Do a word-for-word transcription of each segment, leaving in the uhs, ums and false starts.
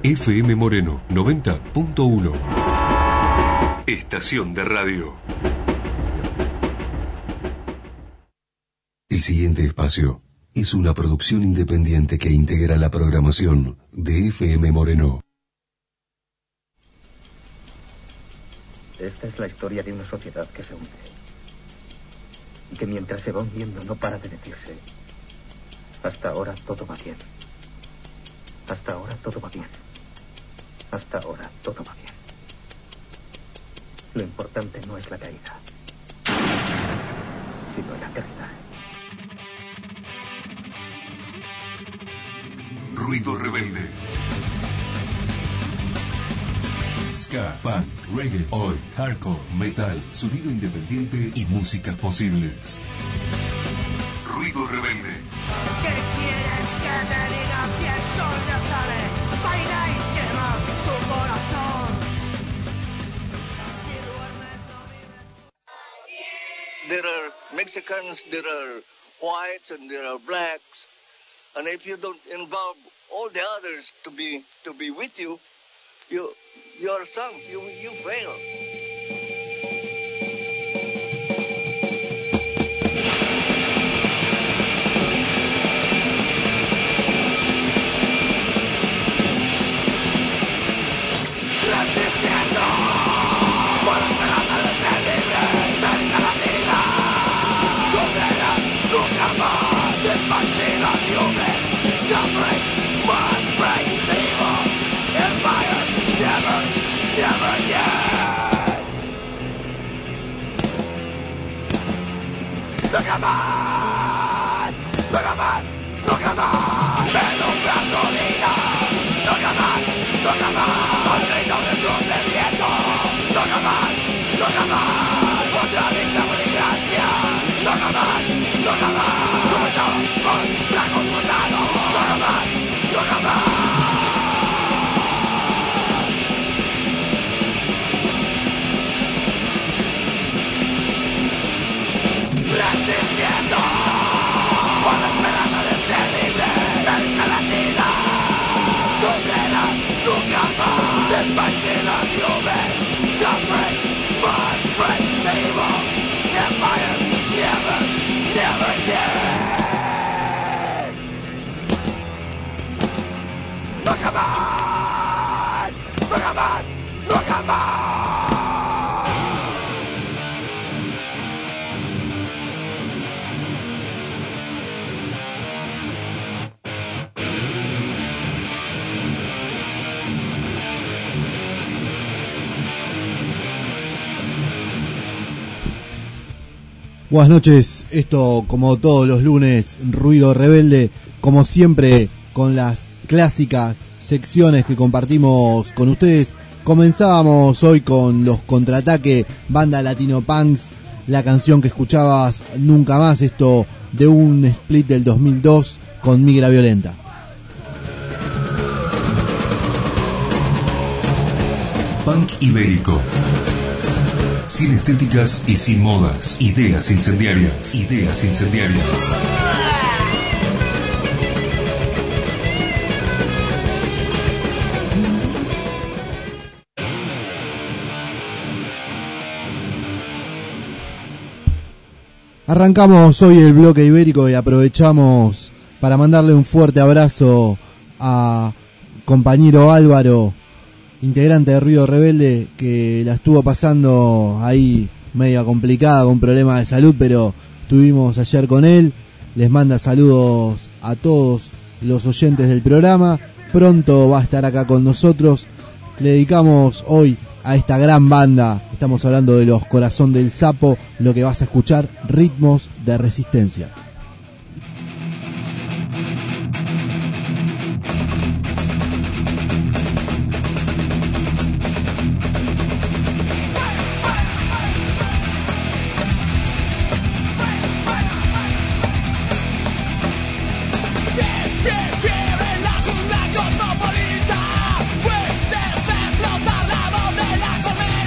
F M Moreno noventa punto uno. Estación de radio. El siguiente espacio es una producción independiente que integra la programación de F M Moreno. Esta es la historia de una sociedad que se hunde y que mientras se va hundiendo no para de decirse: hasta ahora todo va bien, hasta ahora todo va bien, hasta ahora todo va bien. Lo importante no es la caída, sino el aterrizaje. Ruido Rebelde. Ska, punk, reggae, oi, hardcore, metal, sonido independiente y músicas posibles. Ruido Rebelde. ¿Qué quieres que te diga si el sol ya sale? Baila y quema tu corazón. Si duermes no vives. There are Mexicans, there are whites, and there are blacks. And if you don't involve all the others to be to be with you, you you're sunk. You you fail. Look at man, look at man, look at man, pero un gasolina. Look at man, look at man, al ritmo del blues del viento. Look at man, look at man, otra vez la desgracia. Look at man, look at man, como estamos con blancos montados. Look at man, look at man. Resistiendo por la esperanza de ser libre, América Latina, sombreras, nunca más, despache la lluvia, suffering, born, break, evil, empire, never, never dead. Look at man, look at man, look at man. Buenas noches, esto como todos los lunes, Ruido Rebelde, como siempre con las clásicas secciones que compartimos con ustedes. Comenzábamos hoy con los Contraataque, banda Latino Punks, la canción que escuchabas Nunca Más, esto de un split del dos mil dos con Migra Violenta. Punk ibérico. Sin estéticas y sin modas. Ideas incendiarias. Ideas incendiarias. Arrancamos hoy el bloque ibérico y aprovechamos para mandarle un fuerte abrazo a compañero Álvaro, integrante de Ruido Rebelde, que la estuvo pasando ahí media complicada con problemas de salud, pero estuvimos ayer con él. Les manda saludos a todos los oyentes del programa. Pronto va a estar acá con nosotros. Le dedicamos hoy a esta gran banda. Estamos hablando de los Corazón del Sapo. Lo que vas a escuchar, Ritmos de Resistencia.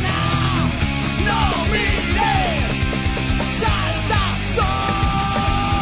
Salta, sol.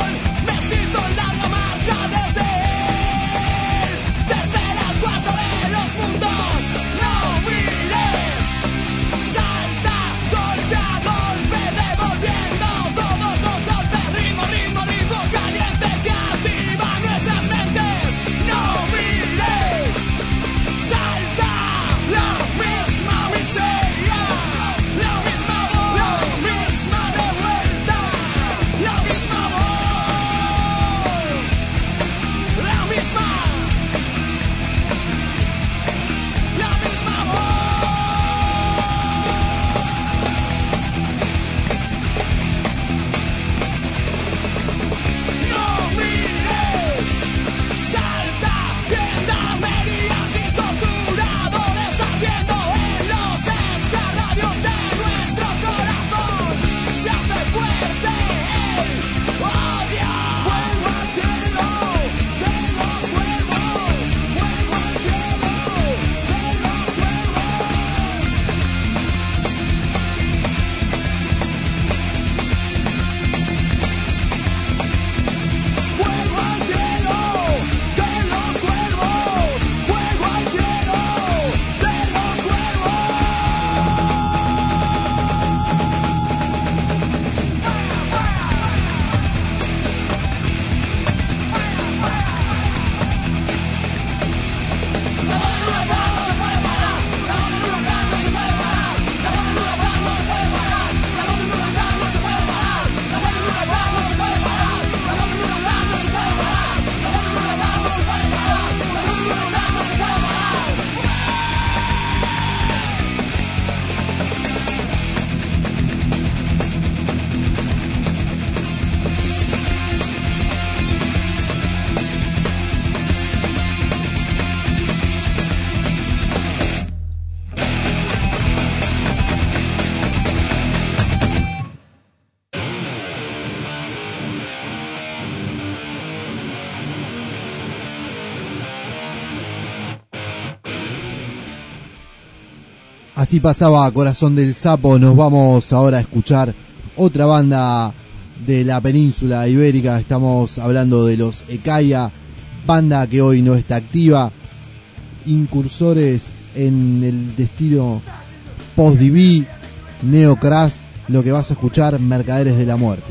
Así pasaba Corazón del Sapo. Nos vamos ahora a escuchar otra banda de la península ibérica. Estamos hablando de los Ekaya, banda que hoy no está activa, incursores en el destino post-D B, Neocrash. Lo que vas a escuchar, Mercaderes de la Muerte.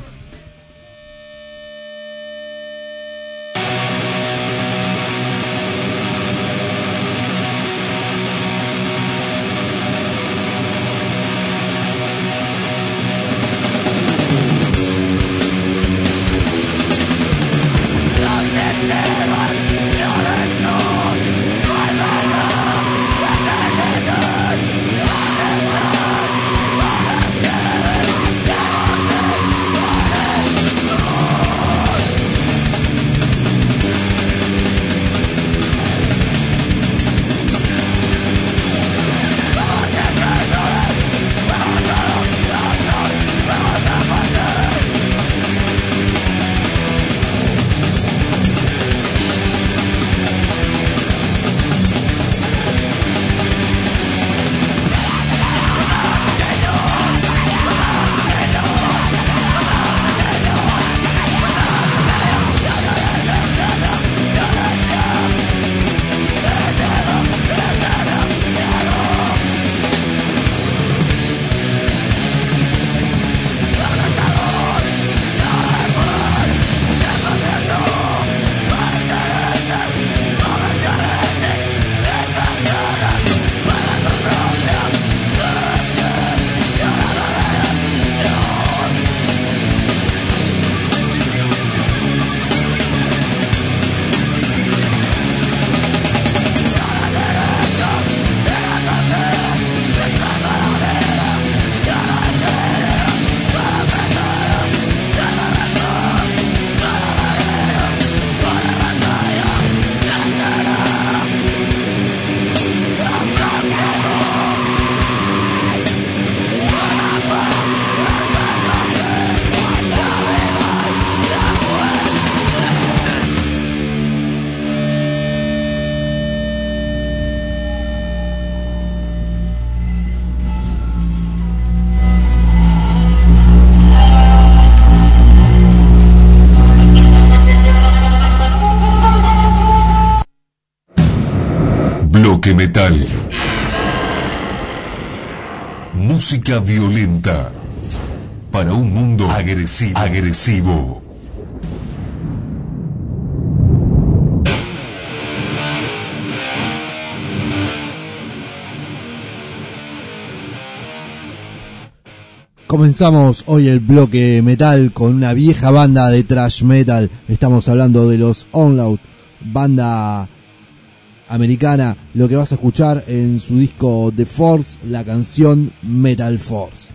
Bloque Metal. Música violenta para un mundo agresivo. agresivo. Comenzamos hoy el bloque metal con una vieja banda de thrash metal. Estamos hablando de los Onload, banda americana. Lo que vas a escuchar en su disco The Force, la canción Metal Force.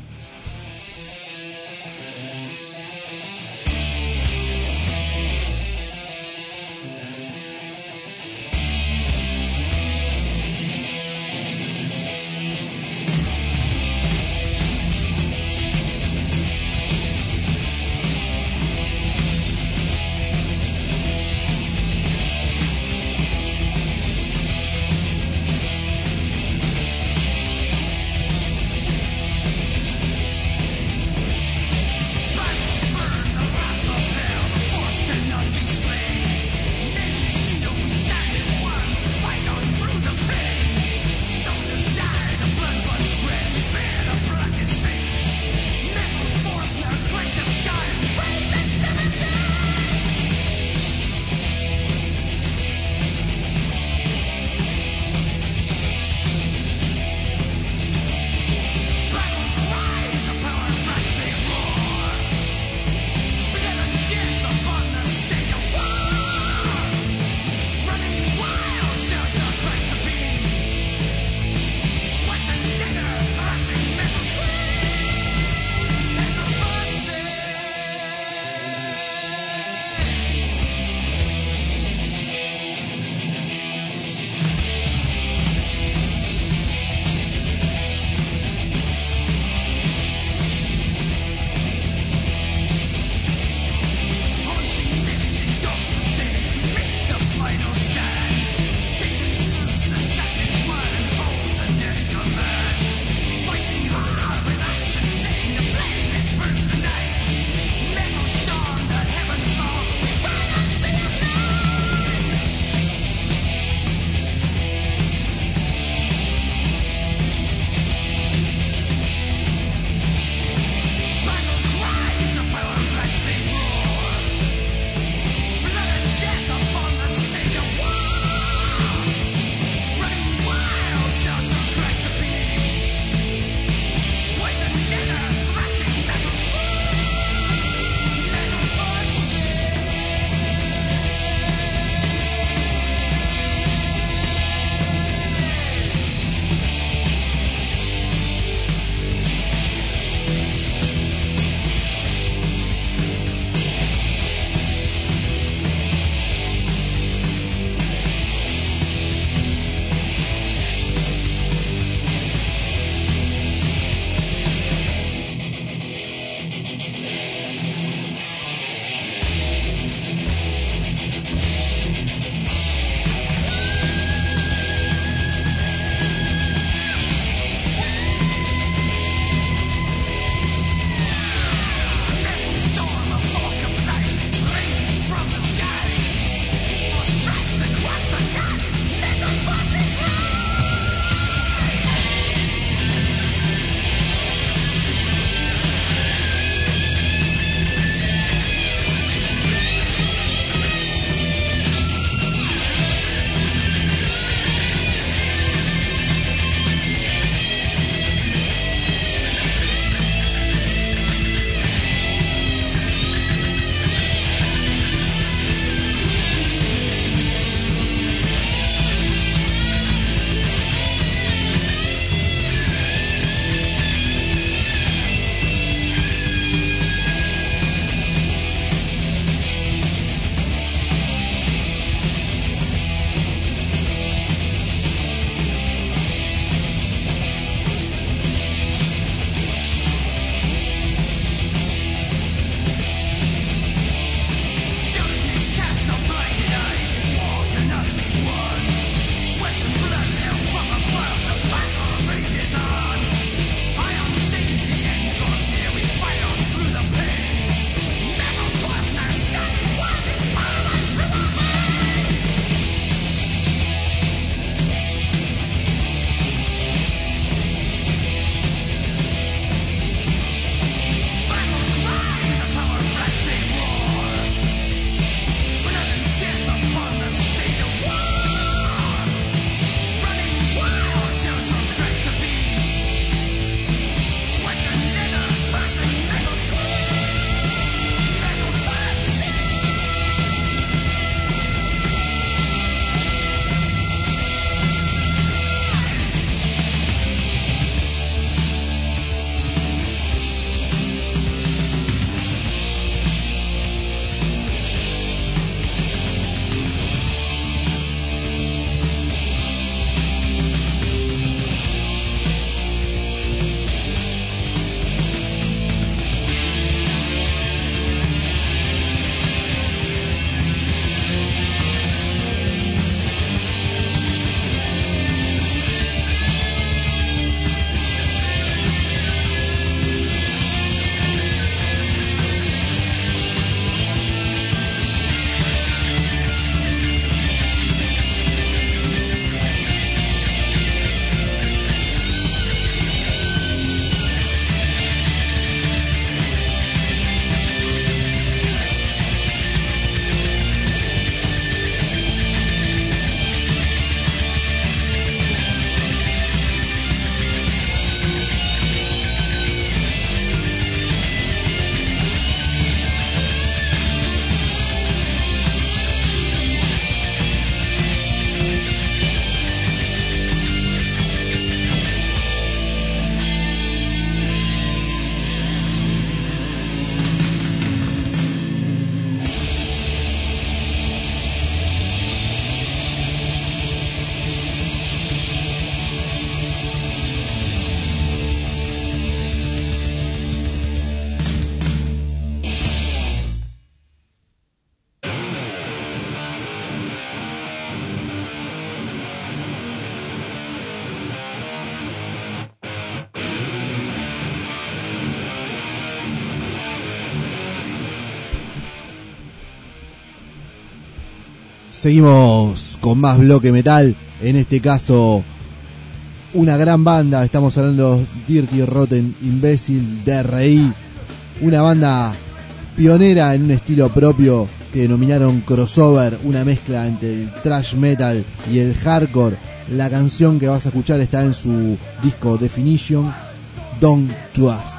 Seguimos con más bloque metal, en este caso una gran banda, estamos hablando de Dirty Rotten Imbecile, D R I, una banda pionera en un estilo propio que denominaron crossover, una mezcla entre el thrash metal y el hardcore. La canción que vas a escuchar está en su disco Definition, Don't Trust.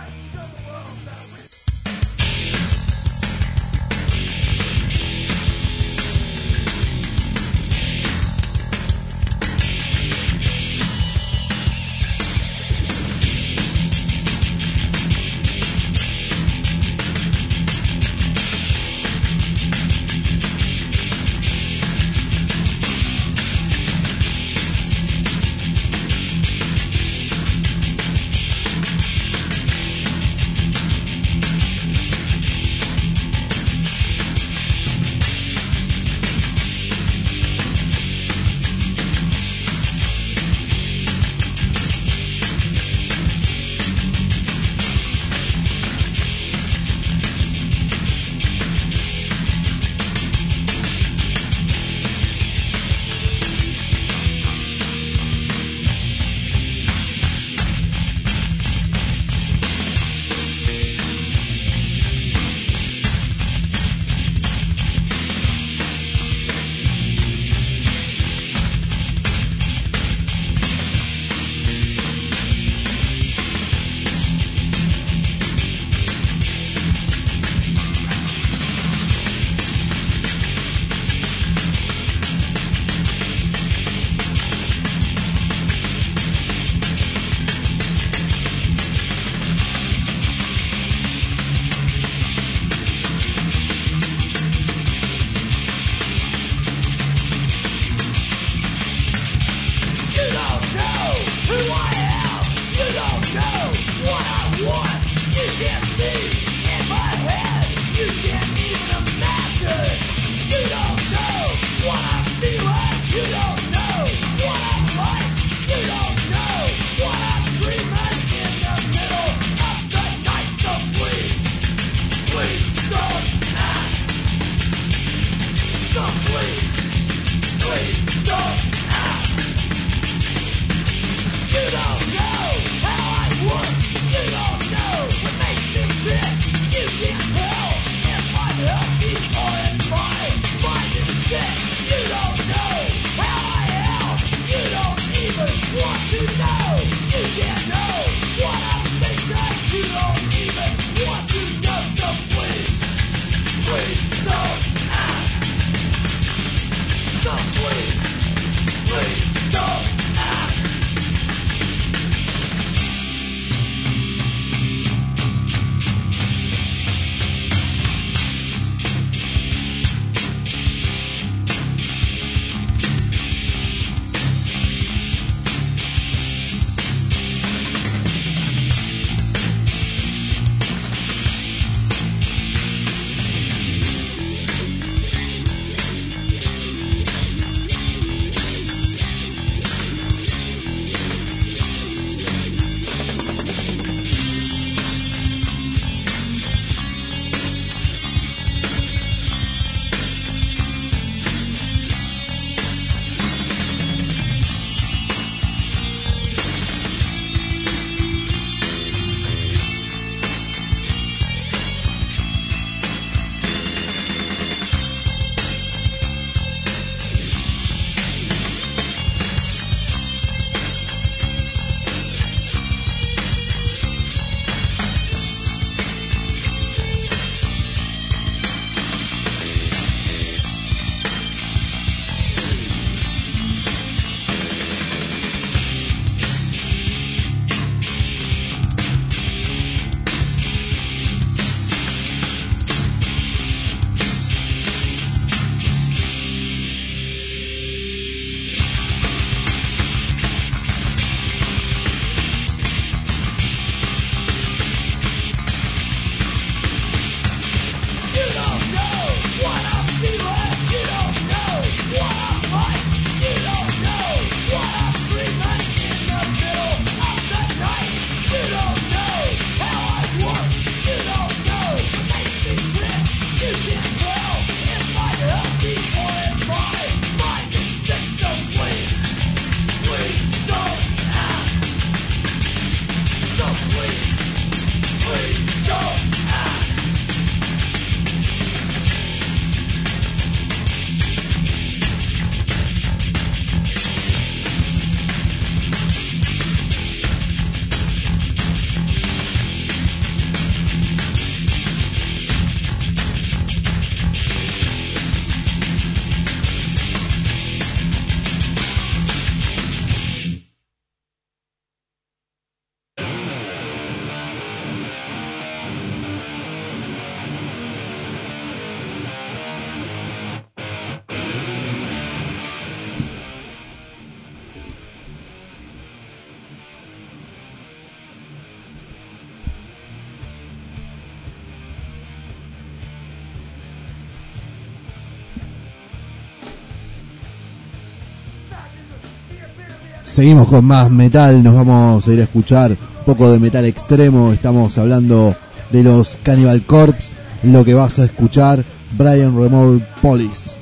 Seguimos con más metal, nos vamos a ir a escuchar un poco de metal extremo. Estamos hablando de los Cannibal Corpse. Lo que vas a escuchar, Brian Remove Police.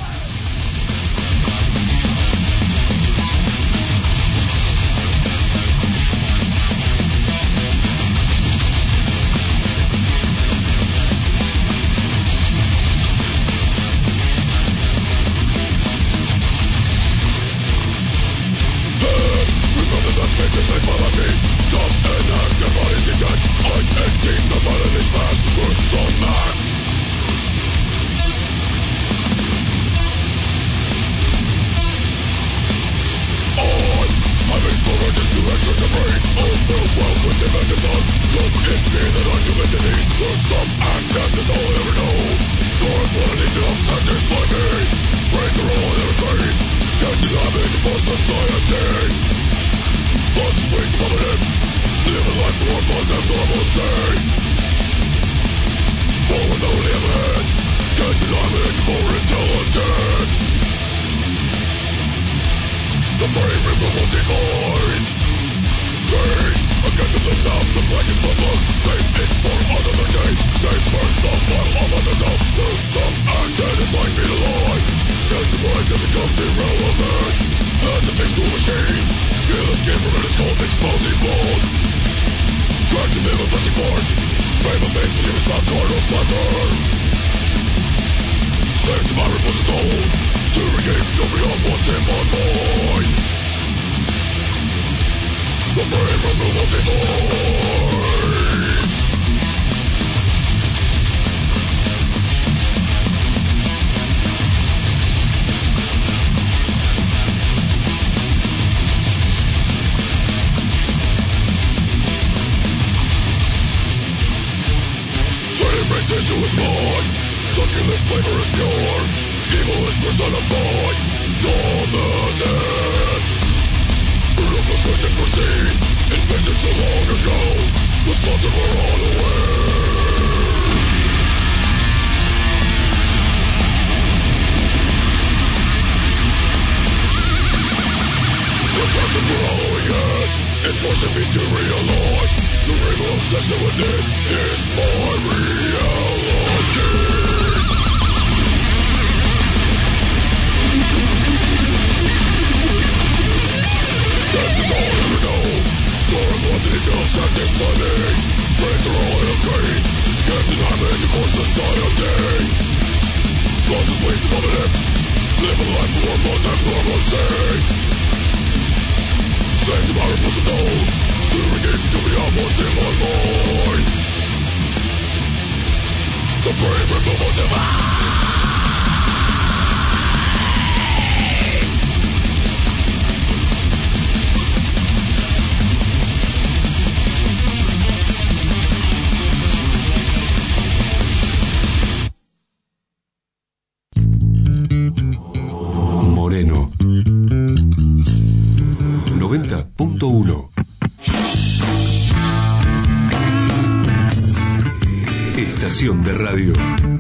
De radio.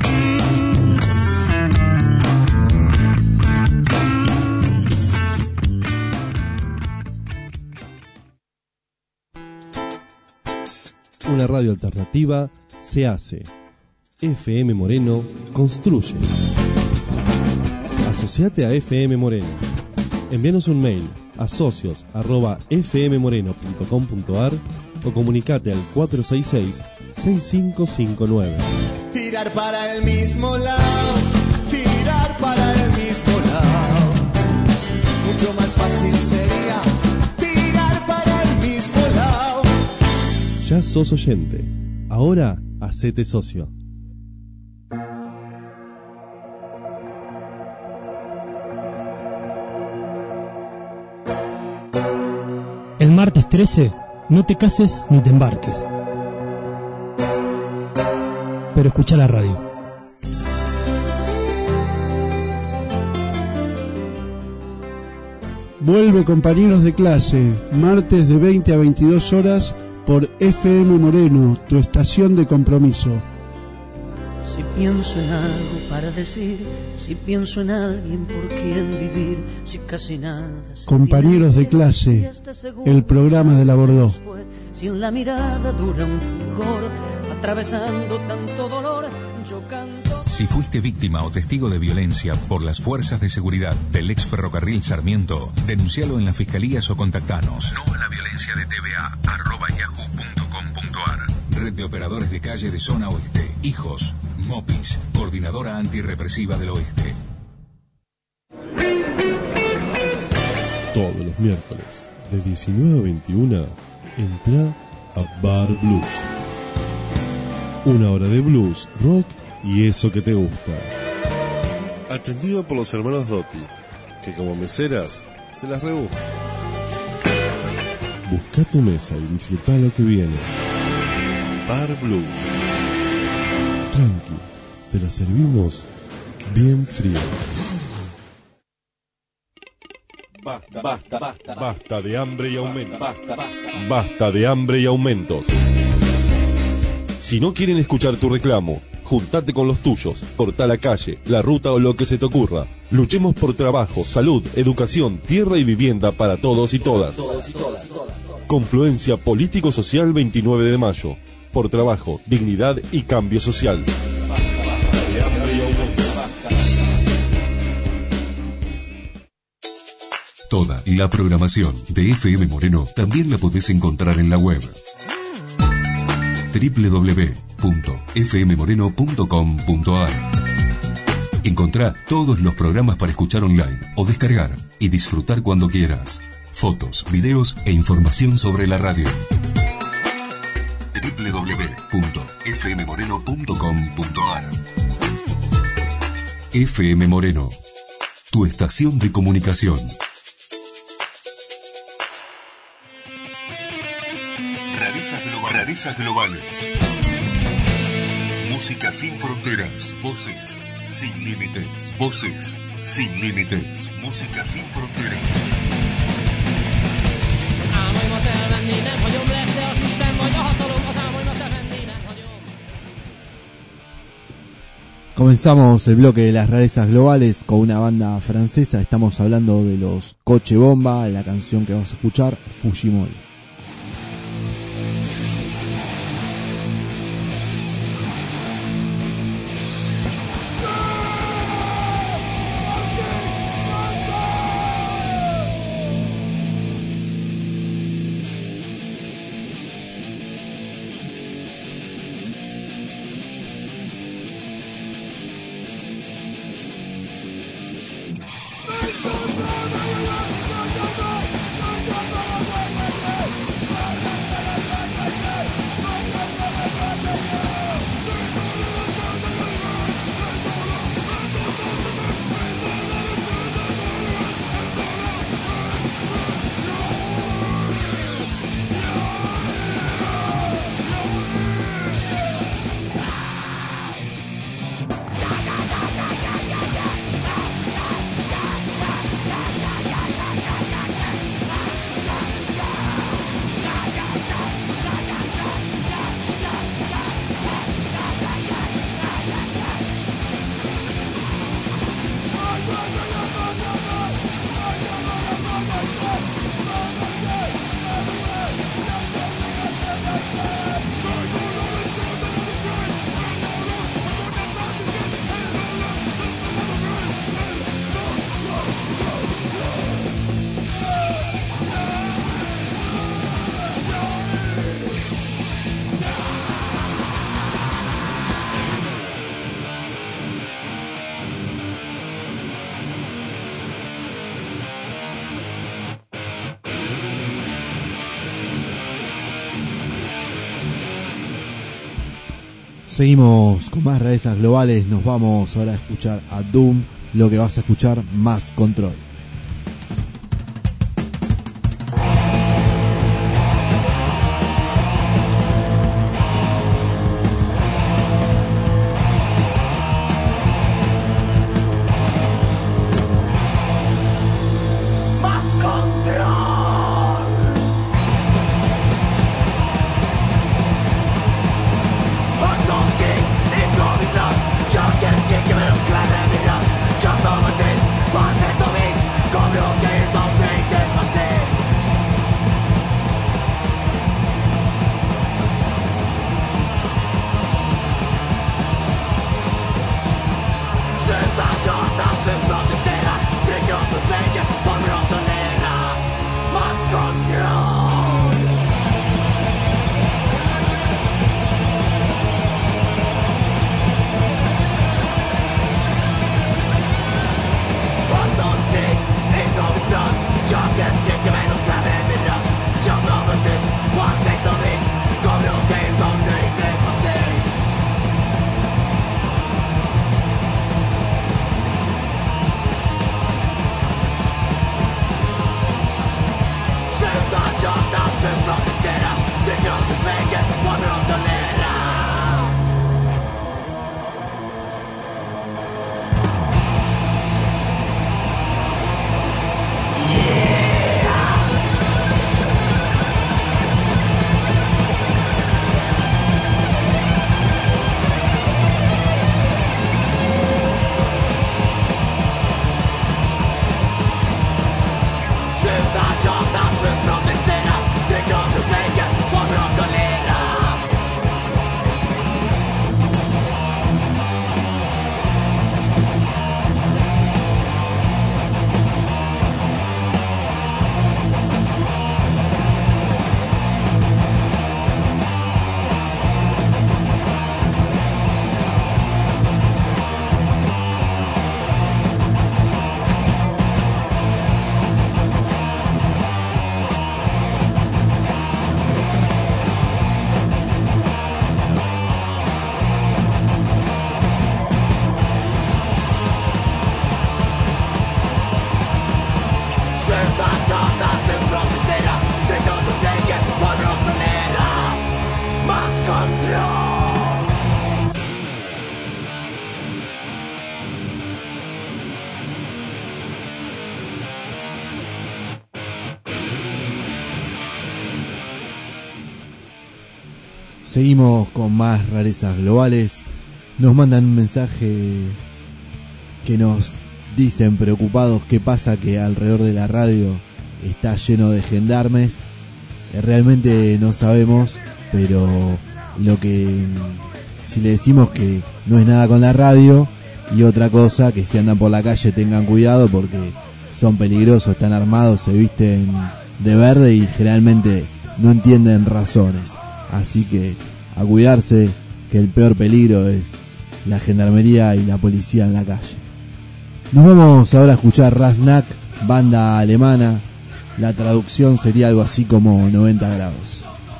Una radio alternativa se hace. F M Moreno construye. Asociate a F M Moreno. Envíanos un mail a socios arroba f m moreno punto com punto a r o comunicate al cuatro seis seis, seis cinco cinco nueve. Tirar para el mismo lado, tirar para el mismo lado. Mucho más fácil sería tirar para el mismo lado. Ya sos oyente. Ahora hacete socio. El martes trece, no te cases ni te embarques. Pero escucha la radio. Vuelve Compañeros de Clase, martes de veinte a veintidós horas por F M Moreno, tu estación de compromiso. Si pienso en algo para decir, si pienso en alguien por quien vivir, si casi nada. Compañeros de clase, el programa de la Bordó. Si en la mirada dura un fulgor, atravesando tanto dolor, yo canto. Si fuiste víctima o testigo de violencia por las fuerzas de seguridad del ex ferrocarril Sarmiento, denuncialo en las fiscalías o contactanos. No a la violencia de T V A, arroba yahoo punto com punto ar. Red de Operadores de Calle de Zona Oeste. Hijos. Mopis. Coordinadora Antirrepresiva del Oeste. Todos los miércoles, de diecinueve a veintiuna, entra a Bar Blues. Una hora de blues, rock y eso que te gusta. Atendido por los hermanos Dotti, que como meseras se las rebuscan. Busca tu mesa y disfruta lo que viene. Bar Blues. Tranqui, te la servimos bien fría. Basta, basta, basta, basta de hambre y aumentos. Basta, basta, basta de hambre y aumentos. Si no quieren escuchar tu reclamo, juntate con los tuyos, corta la calle, la ruta o lo que se te ocurra. Luchemos por trabajo, salud, educación, tierra y vivienda para todos y todas. Confluencia Político-Social veintinueve de mayo. Por trabajo, dignidad y cambio social. Toda la programación de F M Moreno también la podés encontrar en la web doble u doble u doble u punto f m moreno punto com punto ar. Encontrá todos los programas para escuchar online o descargar y disfrutar cuando quieras. Fotos, videos e información sobre la radio. doble u doble u doble u punto f m moreno punto com punto ar. F M Moreno, tu estación de comunicación. Rarezas globales. Rarezas globales. Música sin fronteras. Voces sin límites. Voces sin límites. Música sin fronteras. Comenzamos el bloque de las rarezas globales con una banda francesa. Estamos hablando de los Coche Bomba. La canción que vamos a escuchar, Fujimori. Seguimos con más rarezas globales. Nos vamos ahora a escuchar a Doom. Lo que vas a escuchar, Más Control. Stop! Seguimos con más rarezas globales. Nos mandan un mensaje que nos dicen preocupados qué pasa, que alrededor de la radio está lleno de gendarmes. Eh, realmente no sabemos, pero lo que si le decimos que no es nada con la radio, y otra cosa, que si andan por la calle tengan cuidado porque son peligrosos, están armados, se visten de verde y generalmente no entienden razones. Así que a cuidarse, que el peor peligro es la gendarmería y la policía en la calle. Nos vamos ahora a escuchar Raznak, banda alemana. La traducción sería algo así como noventa grados.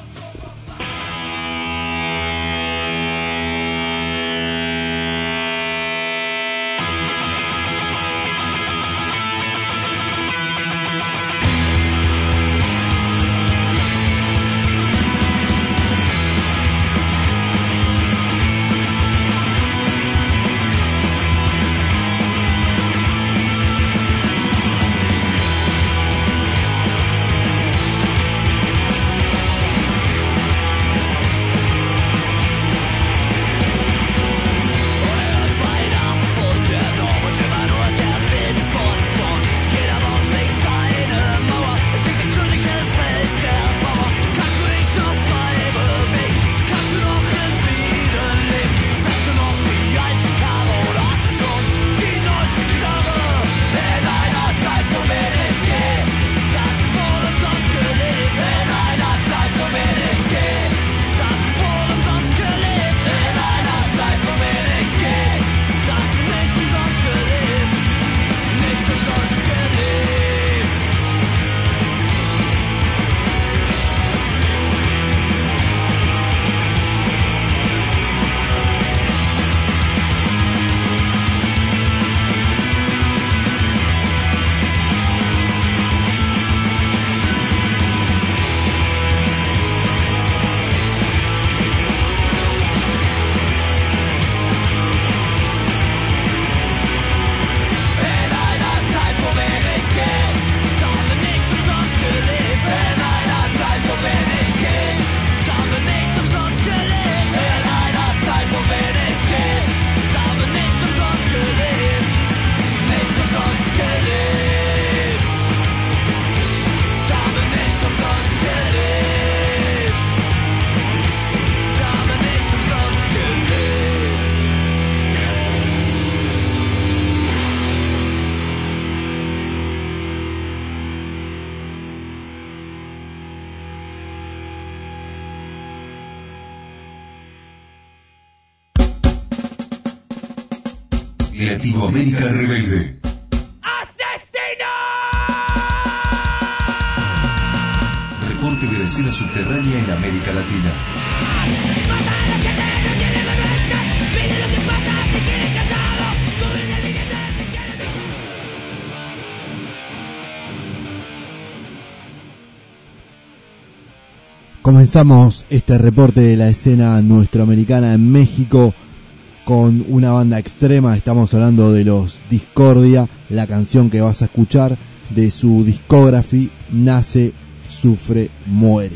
Latinoamérica Rebelde. Reporte de la escena subterránea en América Latina. Comenzamos este reporte de la escena nuestroamericana en México con una banda extrema. Estamos hablando de los Discordia. La canción que vas a escuchar de su discography, Nace, Sufre, Muere.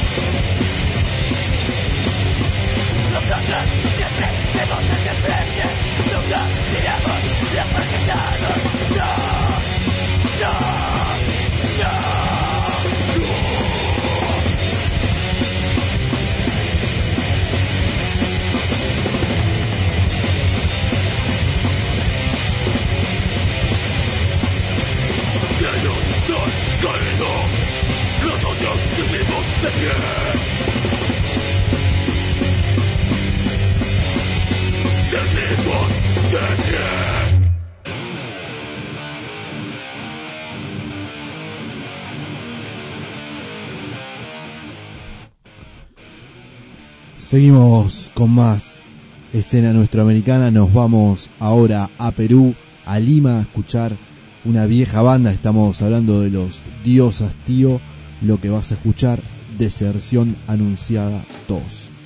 Siempre, de donde siempre, Seguimos con más escena nuestroamericana. Nos vamos ahora a Perú, a Lima, a escuchar una vieja banda. Estamos hablando de los Diosas Tío. Lo que vas a escuchar, Deserción Anunciada dos.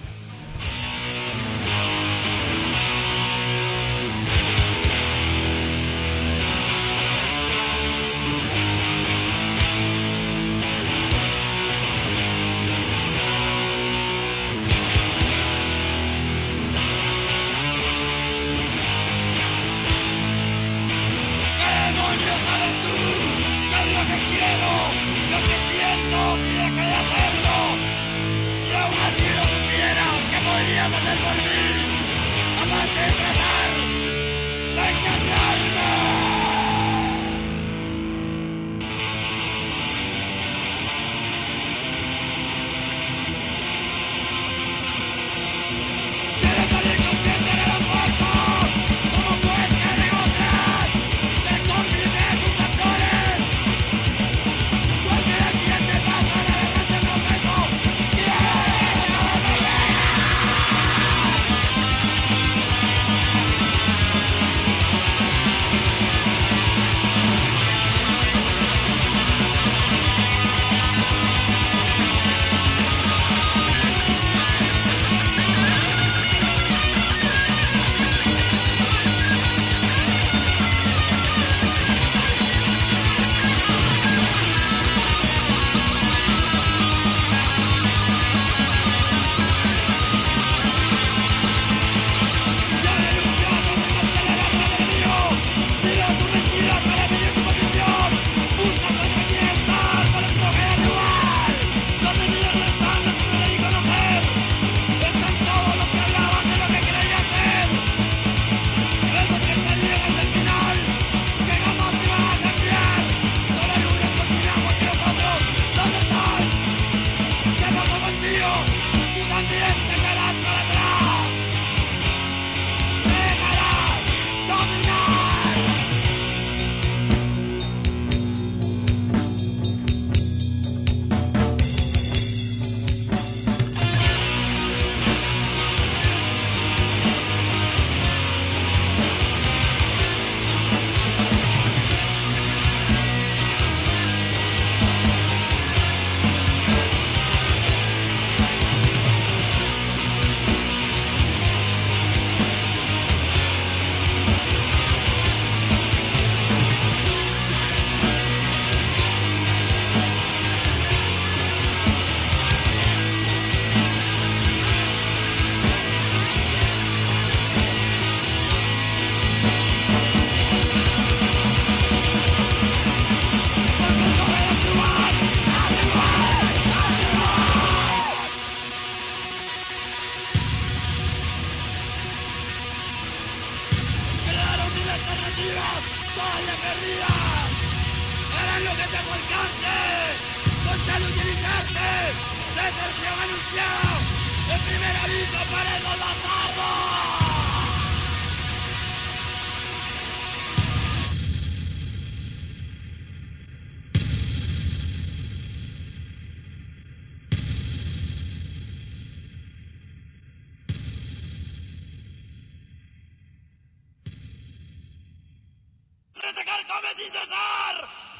Atacar come sin cesar.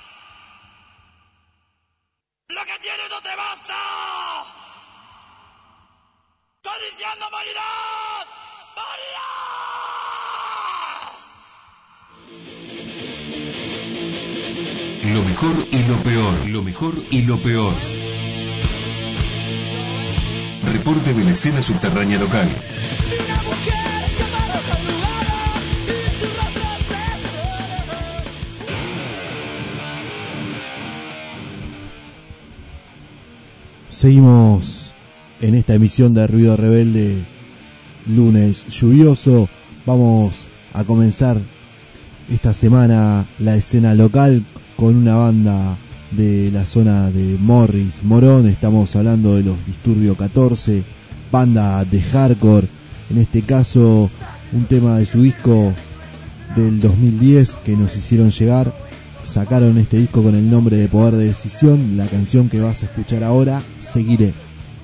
Lo que tienes no te basta. Codiciando morirás. Morirás. Lo mejor y lo peor. Lo mejor y lo peor. Reporte de la escena subterránea local. Seguimos en esta emisión de Ruido Rebelde, lunes lluvioso. Vamos a comenzar esta semana la escena local con una banda de la zona de Morris, Morón. Estamos hablando de los Disturbio catorce, banda de hardcore, en este caso un tema de su disco del dos mil diez que nos hicieron llegar. Sacaron este disco con el nombre de Poder de Decisión. La canción que vas a escuchar ahora, Seguiré.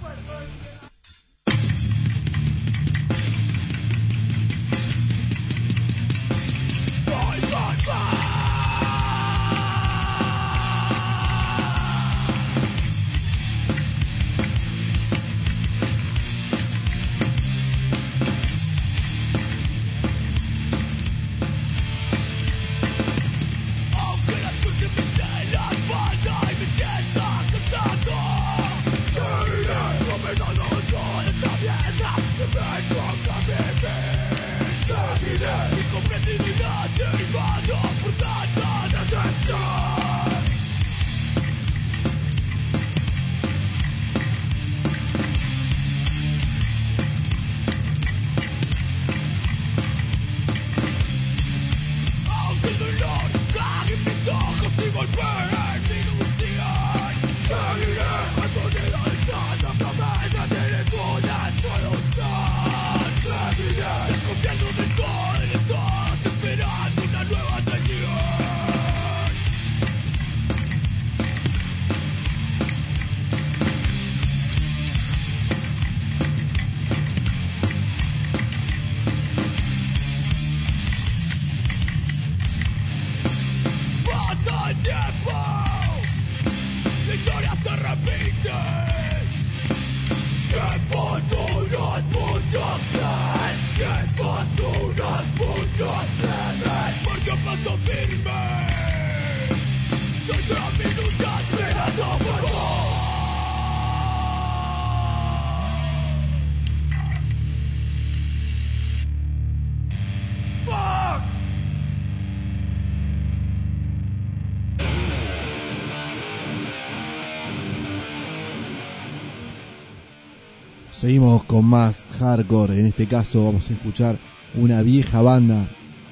Seguimos con más hardcore. En este caso vamos a escuchar una vieja banda.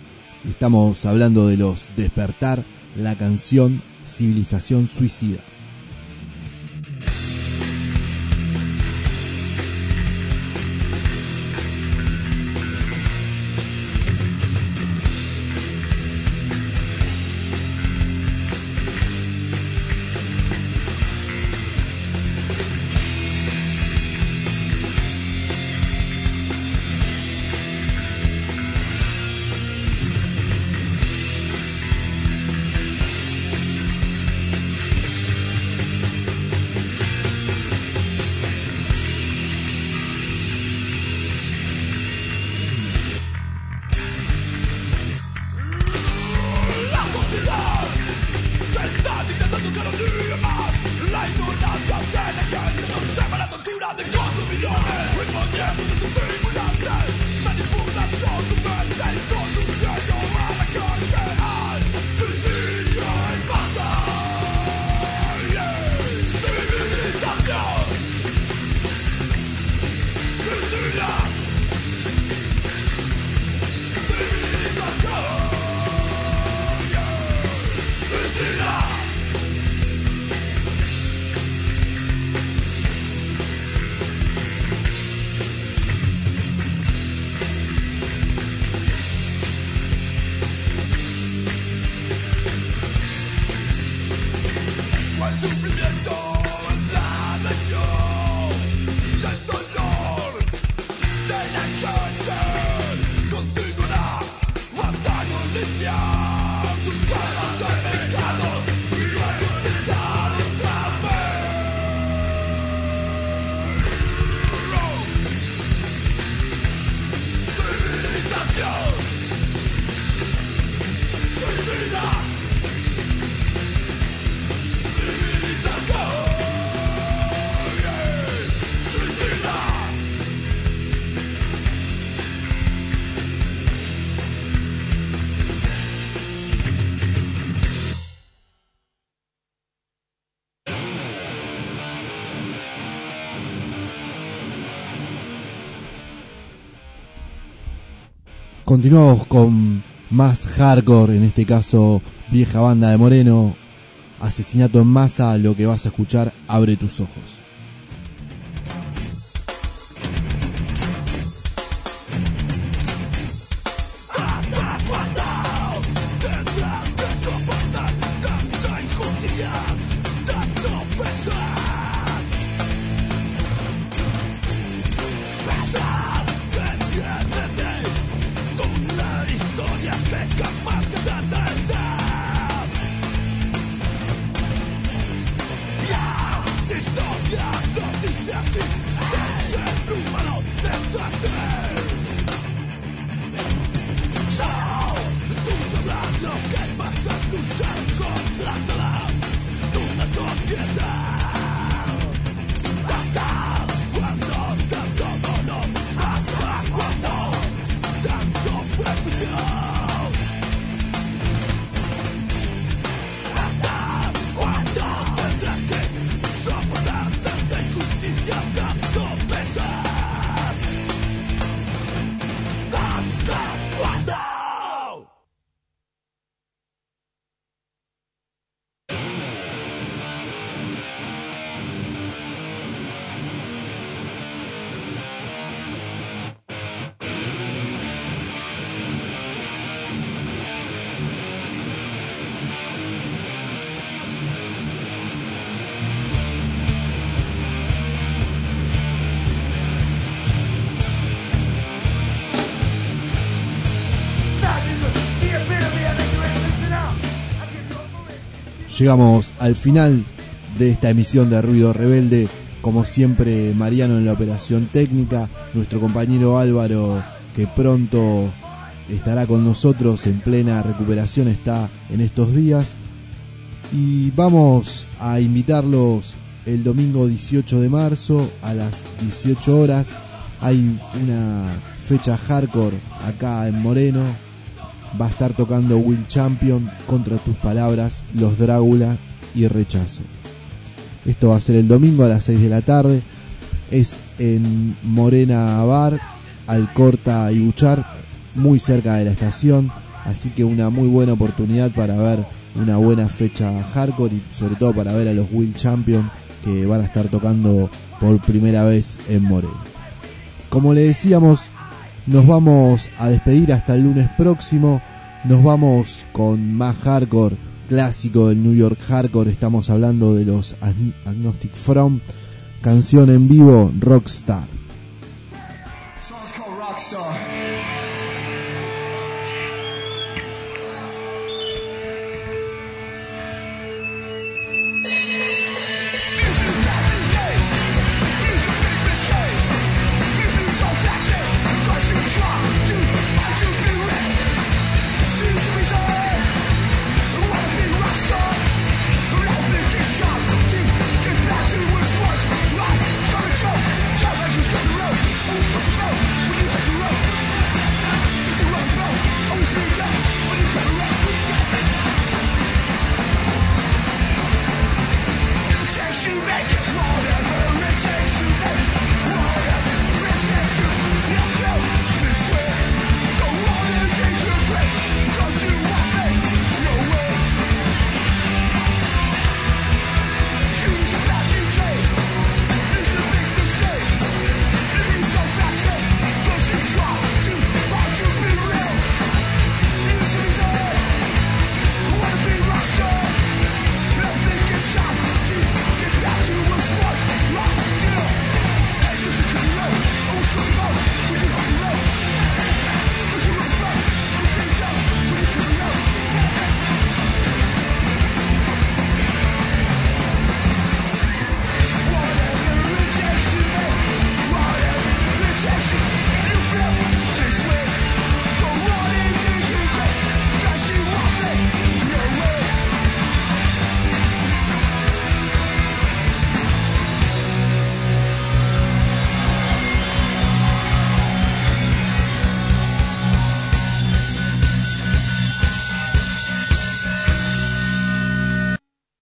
Estamos hablando de los Despertar, la canción Civilización Suicida. Continuamos con más hardcore, en este caso vieja banda de Moreno. Asesinato en Masa, lo que vas a escuchar, Abre tus ojos. Llegamos al final de esta emisión de Ruido Rebelde. Como siempre, Mariano en la operación técnica, nuestro compañero Álvaro, que pronto estará con nosotros, en plena recuperación está en estos días. Y vamos a invitarlos el domingo dieciocho de marzo a las dieciocho horas. Hay una fecha hardcore acá en Moreno. Va a estar tocando Will Champion, Contra tus palabras, Los Drácula y Rechazo. Esto va a ser el domingo a las seis de la tarde. Es en Morena Bar, Alcorta y Buchar, muy cerca de la estación. Así que una muy buena oportunidad para ver una buena fecha hardcore y sobre todo para ver a los Will Champion, que van a estar tocando por primera vez en Moreno. Como le decíamos, nos vamos a despedir hasta el lunes próximo. Nos vamos con más hardcore clásico del New York Hardcore. Estamos hablando de los Agnostic Front. Canción en vivo, Rockstar.